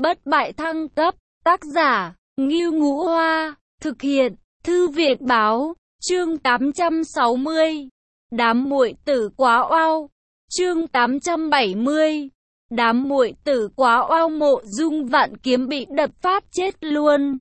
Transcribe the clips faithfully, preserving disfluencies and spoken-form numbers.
Bất bại thăng cấp, tác giả, Ngưu Ngũ Hoa, thực hiện, Thư viện báo, chương tám trăm sáu mươi. Đám muội tử quá oao, chương tám trăm bảy mươi. Đám muội tử quá oao, Mộ Dung Vạn Kiếm bị đập phát chết luôn.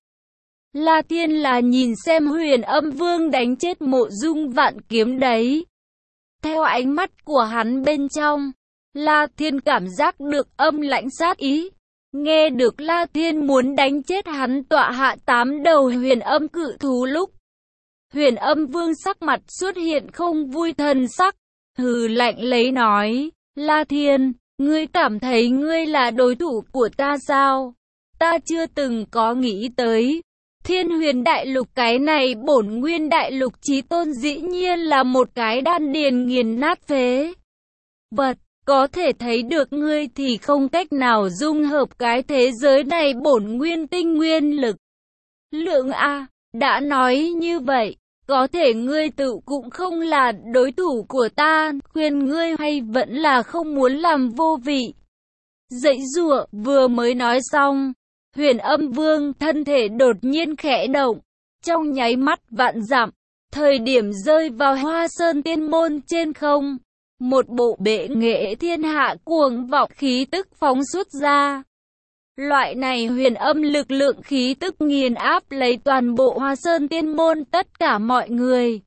La Thiên là nhìn xem Huyền Âm Vương đánh chết Mộ Dung Vạn Kiếm đấy. Theo ánh mắt của hắn bên trong, La Thiên cảm giác được âm lãnh sát ý. Nghe được La Thiên muốn đánh chết hắn tọa hạ tám đầu huyền âm cự thú lúc, Huyền Âm Vương sắc mặt xuất hiện không vui thần sắc, hừ lạnh lấy nói, La Thiên, ngươi cảm thấy ngươi là đối thủ của ta sao? Ta chưa từng có nghĩ tới. Thiên Huyền Đại Lục, cái này bổn nguyên đại lục chí tôn dĩ nhiên là một cái đan điền nghiền nát phế vật. Có thể thấy được ngươi thì không cách nào dung hợp cái thế giới này bổn nguyên tinh nguyên lực. Lượng A, đã nói như vậy, có thể ngươi tự cũng không là đối thủ của ta, khuyên ngươi hay vẫn là không muốn làm vô vị. Dãy giụa, vừa mới nói xong, Huyền Âm Vương thân thể đột nhiên khẽ động, trong nháy mắt vạn dặm, thời điểm rơi vào Hoa Sơn Tiên Môn trên không. Một bộ bệ nghệ thiên hạ cuồng vọng khí tức phóng xuất ra. Loại này huyền âm lực lượng khí tức nghiền áp lấy toàn bộ Hoa Sơn Tiên Môn tất cả mọi người.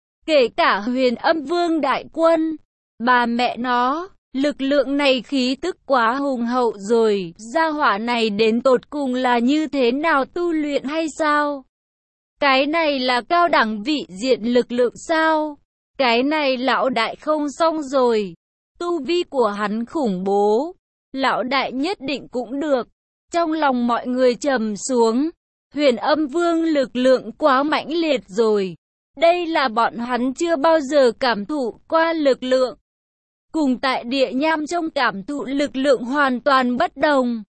Kể cả Huyền Âm Vương đại quân. Bà mẹ nó, lực lượng này khí tức quá hùng hậu rồi. Gia hỏa này đến tột cùng là như thế nào, tu luyện hay sao? Cái này là cao đẳng vị diện lực lượng sao? Cái này lão đại không xong rồi. Tu vi của hắn khủng bố. Lão đại nhất định cũng được. Trong lòng mọi người trầm xuống. Huyền Âm Vương lực lượng quá mãnh liệt rồi. Đây là bọn hắn chưa bao giờ cảm thụ qua lực lượng. Cùng tại địa nham trong cảm thụ lực lượng hoàn toàn bất đồng.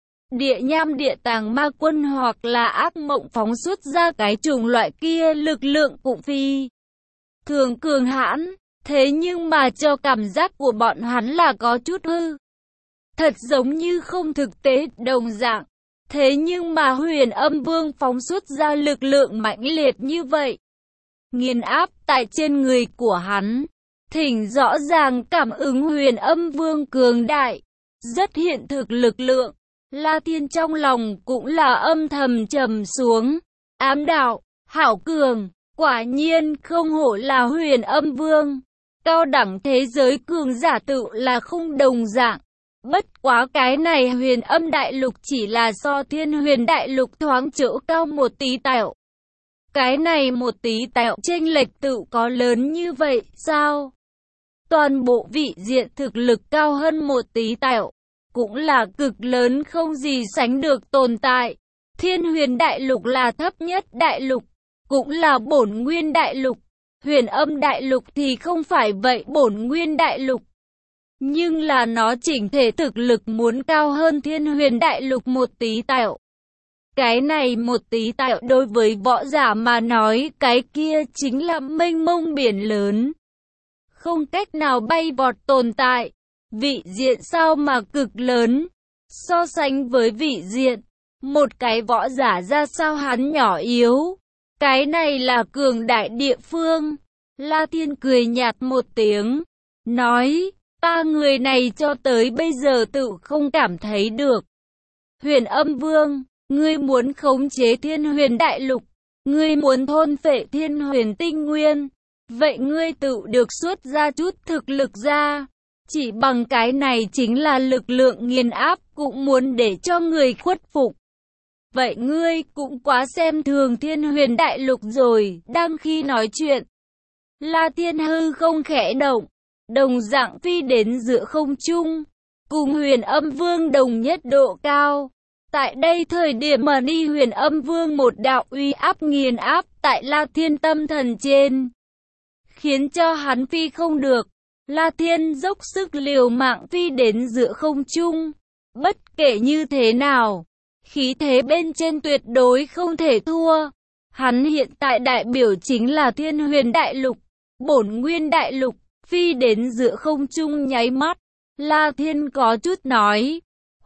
Địa nham địa tàng ma quân hoặc là ác mộng phóng xuất ra cái chủng loại kia lực lượng cũng phi thường cường hãn, thế nhưng mà cho cảm giác của bọn hắn là có chút hư. Thật giống như không thực tế đồng dạng. Thế nhưng mà Huyền Âm Vương phóng xuất ra lực lượng mãnh liệt như vậy, nghiền áp tại trên người của hắn. Thỉnh rõ ràng cảm ứng Huyền Âm Vương cường đại, rất hiện thực lực lượng. La Thiên trong lòng cũng là âm thầm trầm xuống. Ám đạo, hảo cường. Quả nhiên không hổ là Huyền Âm Vương. Cao đẳng thế giới cường giả tự là không đồng dạng. Bất quá cái này Huyền Âm Đại Lục chỉ là so Thiên Huyền Đại Lục thoáng chỗ cao một tí tẹo. Cái này một tí tẹo chênh lệch tự có lớn như vậy sao? Toàn bộ vị diện thực lực cao hơn một tí tẹo, cũng là cực lớn không gì sánh được tồn tại. Thiên Huyền Đại Lục là thấp nhất đại lục, cũng là bổn nguyên đại lục. Huyền Âm Đại Lục thì không phải vậy, bổn nguyên đại lục. Nhưng là nó chỉnh thể thực lực muốn cao hơn Thiên Huyền Đại Lục một tí tẹo. Cái này một tí tẹo đối với võ giả mà nói, cái kia chính là mênh mông biển lớn. Không cách nào bay vọt tồn tại. Vị diện sao mà cực lớn. So sánh với vị diện, một cái võ giả ra sao hắn nhỏ yếu. Cái này là cường đại địa phương. La Thiên cười nhạt một tiếng, nói, ta người này cho tới bây giờ tự không cảm thấy được. Huyền Âm Vương, ngươi muốn khống chế Thiên Huyền Đại Lục, ngươi muốn thôn phệ Thiên Huyền Tinh Nguyên, vậy ngươi tự được xuất ra chút thực lực ra. Chỉ bằng cái này chính là lực lượng nghiền áp, cũng muốn để cho người khuất phục. Vậy ngươi cũng quá xem thường Thiên Huyền Đại Lục rồi. Đang khi nói chuyện, La Thiên hư không khẽ động, đồng dạng phi đến giữa không trung, cùng Huyền Âm Vương đồng nhất độ cao. Tại đây thời điểm mà đi Huyền Âm Vương một đạo uy áp nghiền áp tại La Thiên tâm thần trên, khiến cho hắn phi không được. La Thiên dốc sức liều mạng phi đến giữa không trung. Bất kể như thế nào, khí thế bên trên tuyệt đối không thể thua. Hắn hiện tại đại biểu chính là Thiên Huyền Đại Lục, bổn nguyên đại lục. Phi đến giữa không trung nháy mắt, La Thiên có chút nói,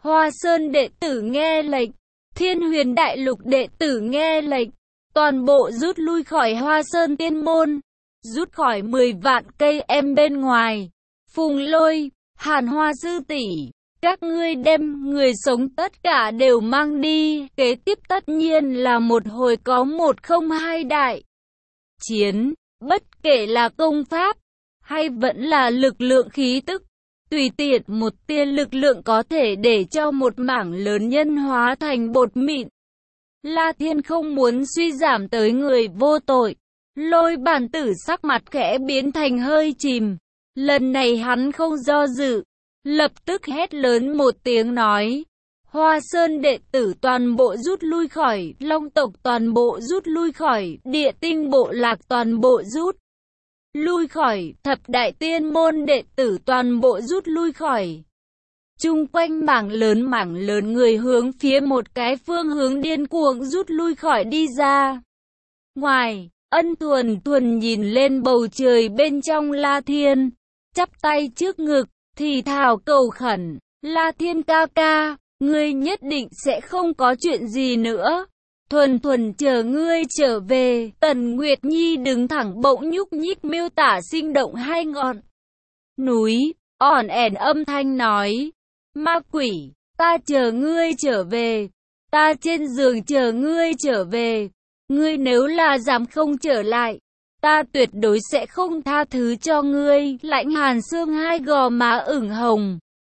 Hoa Sơn đệ tử nghe lệnh, Thiên Huyền Đại Lục đệ tử nghe lệnh, toàn bộ rút lui khỏi Hoa Sơn Tiên Môn, rút khỏi mười vạn cây em bên ngoài. Phùng Lôi, Hàn Hoa sư tỷ, các ngươi đem người sống tất cả đều mang đi, kế tiếp tất nhiên là một hồi có một không hai đại chiến, bất kể là công pháp, hay vẫn là lực lượng khí tức, tùy tiện một tia lực lượng có thể để cho một mảng lớn nhân hóa thành bột mịn. La Thiên không muốn suy giảm tới người vô tội, Lôi Bản Tử sắc mặt khẽ biến thành hơi chìm, lần này hắn không do dự, lập tức hét lớn một tiếng nói, Hoa Sơn đệ tử toàn bộ rút lui khỏi, Long tộc toàn bộ rút lui khỏi, Địa Tinh bộ lạc toàn bộ rút lui khỏi, Thập Đại Tiên môn đệ tử toàn bộ rút lui khỏi. Chung quanh mảng lớn mảng lớn người hướng phía một cái phương hướng điên cuồng rút lui khỏi đi ra. Ngoài, Ân Thuần Thuần nhìn lên bầu trời bên trong La Thiên, chắp tay trước ngực, thì thào cầu khẩn, La Thiên ca ca, ngươi nhất định sẽ không có chuyện gì nữa. Thuần Thuần chờ ngươi trở về. Tần Nguyệt Nhi đứng thẳng bỗng nhúc nhích miêu tả sinh động hai ngọn núi, ỏn ẻn âm thanh nói, ma quỷ, ta chờ ngươi trở về, ta trên giường chờ ngươi trở về, ngươi nếu là dám không trở lại, ta tuyệt đối sẽ không tha thứ cho ngươi. Lãnh Hàn Xương hai gò má ửng hồng,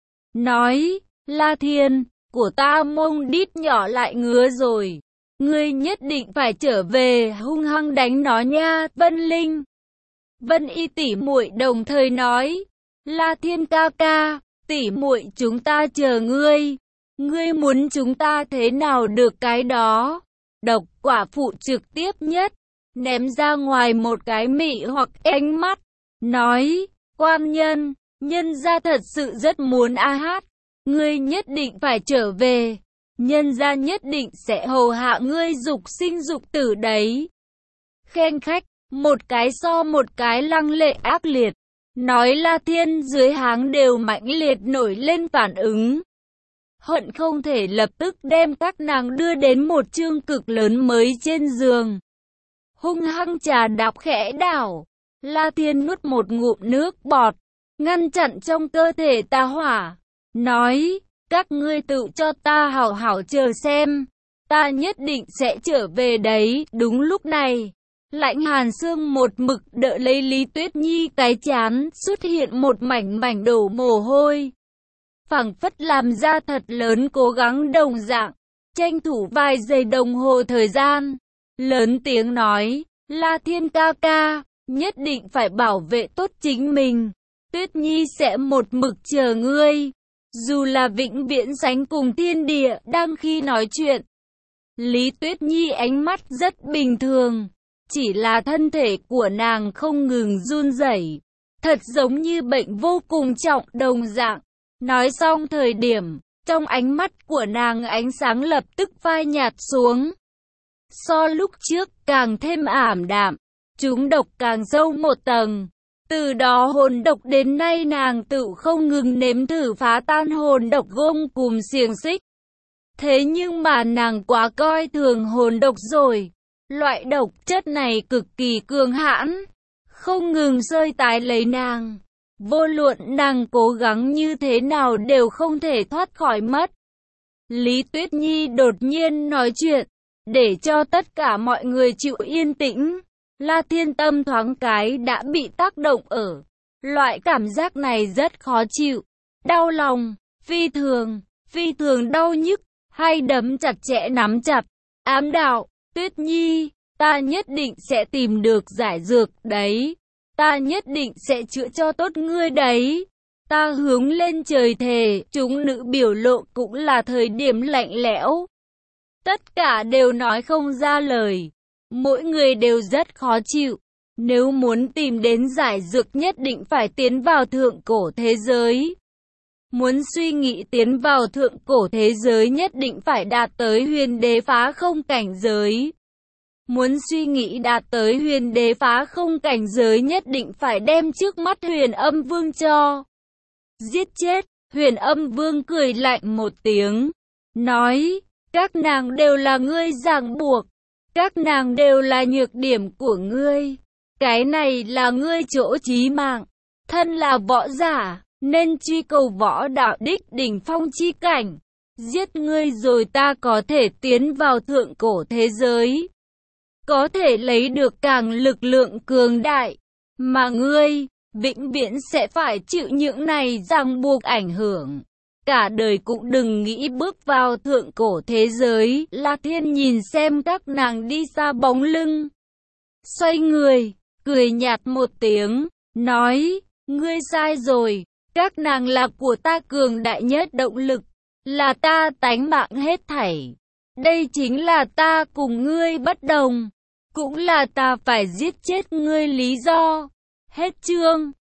nói, La Thiên, của ta mông đít nhỏ lại ngứa rồi, ngươi nhất định phải trở về, hung hăng đánh nó nha. Vân Linh, Vân Y tỷ muội đồng thời nói, La Thiên ca ca, tỷ muội chúng ta chờ ngươi, ngươi muốn chúng ta thế nào được cái đó. Độc Quả Phụ trực tiếp nhất ném ra ngoài một cái mị hoặc ánh mắt, nói, quan nhân, nhân gia thật sự rất muốn a hát, ngươi nhất định phải trở về, nhân gia nhất định sẽ hầu hạ ngươi dục sinh dục tử đấy. Khen khách, một cái so một cái lăng lệ ác liệt, nói La Thiên dưới háng đều mãnh liệt nổi lên phản ứng, hận không thể lập tức đem các nàng đưa đến một chương cực lớn mới trên giường. Hung hăng trà đạp khẽ đảo, La Thiên nuốt một ngụm nước bọt, ngăn chặn trong cơ thể tà hỏa, nói, các ngươi tự cho ta hảo hảo chờ xem, ta nhất định sẽ trở về đấy. Đúng lúc này, Lãnh Hàn Xương một mực đỡ lấy Lý Tuyết Nhi, cái chán xuất hiện một mảnh mảnh đổ mồ hôi, phảng phất làm ra thật lớn cố gắng đồng dạng, tranh thủ vài giây đồng hồ thời gian, lớn tiếng nói, La Thiên ca ca, nhất định phải bảo vệ tốt chính mình, Tuyết Nhi sẽ một mực chờ ngươi, dù là vĩnh viễn sánh cùng thiên địa. Đang khi nói chuyện, Lý Tuyết Nhi ánh mắt rất bình thường, chỉ là thân thể của nàng không ngừng run rẩy, thật giống như bệnh vô cùng trọng đồng dạng. Nói xong thời điểm, trong ánh mắt của nàng ánh sáng lập tức phai nhạt xuống, so lúc trước càng thêm ảm đạm, chúng độc càng sâu một tầng. Từ đó hồn độc đến nay nàng tự không ngừng nếm thử phá tan hồn độc gông cùm xiềng xích. Thế nhưng mà nàng quá coi thường hồn độc rồi. Loại độc chất này cực kỳ cường hãn, không ngừng rơi tái lấy nàng. Vô luận nàng cố gắng như thế nào đều không thể thoát khỏi mất. Lý Tuyết Nhi đột nhiên nói chuyện, để cho tất cả mọi người chịu yên tĩnh. La Thiên tâm thoáng cái đã bị tác động ở. Loại cảm giác này rất khó chịu, đau lòng, phi thường, phi thường đau nhức, hai đấm chặt chẽ nắm chặt, ám đạo, Tuyết Nhi, ta nhất định sẽ tìm được giải dược đấy, ta nhất định sẽ chữa cho tốt ngươi đấy. Ta hướng lên trời thề. Chúng nữ biểu lộ cũng là thời điểm lạnh lẽo, tất cả đều nói không ra lời, mỗi người đều rất khó chịu. Nếu muốn tìm đến giải dược nhất định phải tiến vào thượng cổ thế giới. Muốn suy nghĩ tiến vào thượng cổ thế giới nhất định phải đạt tới huyền đế phá không cảnh giới. Muốn suy nghĩ đạt tới huyền đế phá không cảnh giới nhất định phải đem trước mắt huyền âm vương cho giết chết. Huyền Âm Vương cười lạnh một tiếng, nói, các nàng đều là ngươi ràng buộc, các nàng đều là nhược điểm của ngươi. Cái này là ngươi chỗ chí mạng, thân là võ giả, nên truy cầu võ đạo đích đỉnh phong chi cảnh. Giết ngươi rồi ta có thể tiến vào thượng cổ thế giới, có thể lấy được càng lực lượng cường đại, mà ngươi, vĩnh viễn sẽ phải chịu những này ràng buộc ảnh hưởng. Cả đời cũng đừng nghĩ bước vào thượng cổ thế giới. La Thiên nhìn xem các nàng đi xa bóng lưng, xoay người, cười nhạt một tiếng, nói, ngươi sai rồi, các nàng là của ta cường đại nhất động lực, là ta tánh mạng hết thảy. Đây chính là ta cùng ngươi bất đồng, cũng là ta phải giết chết ngươi lý do. Hết chương.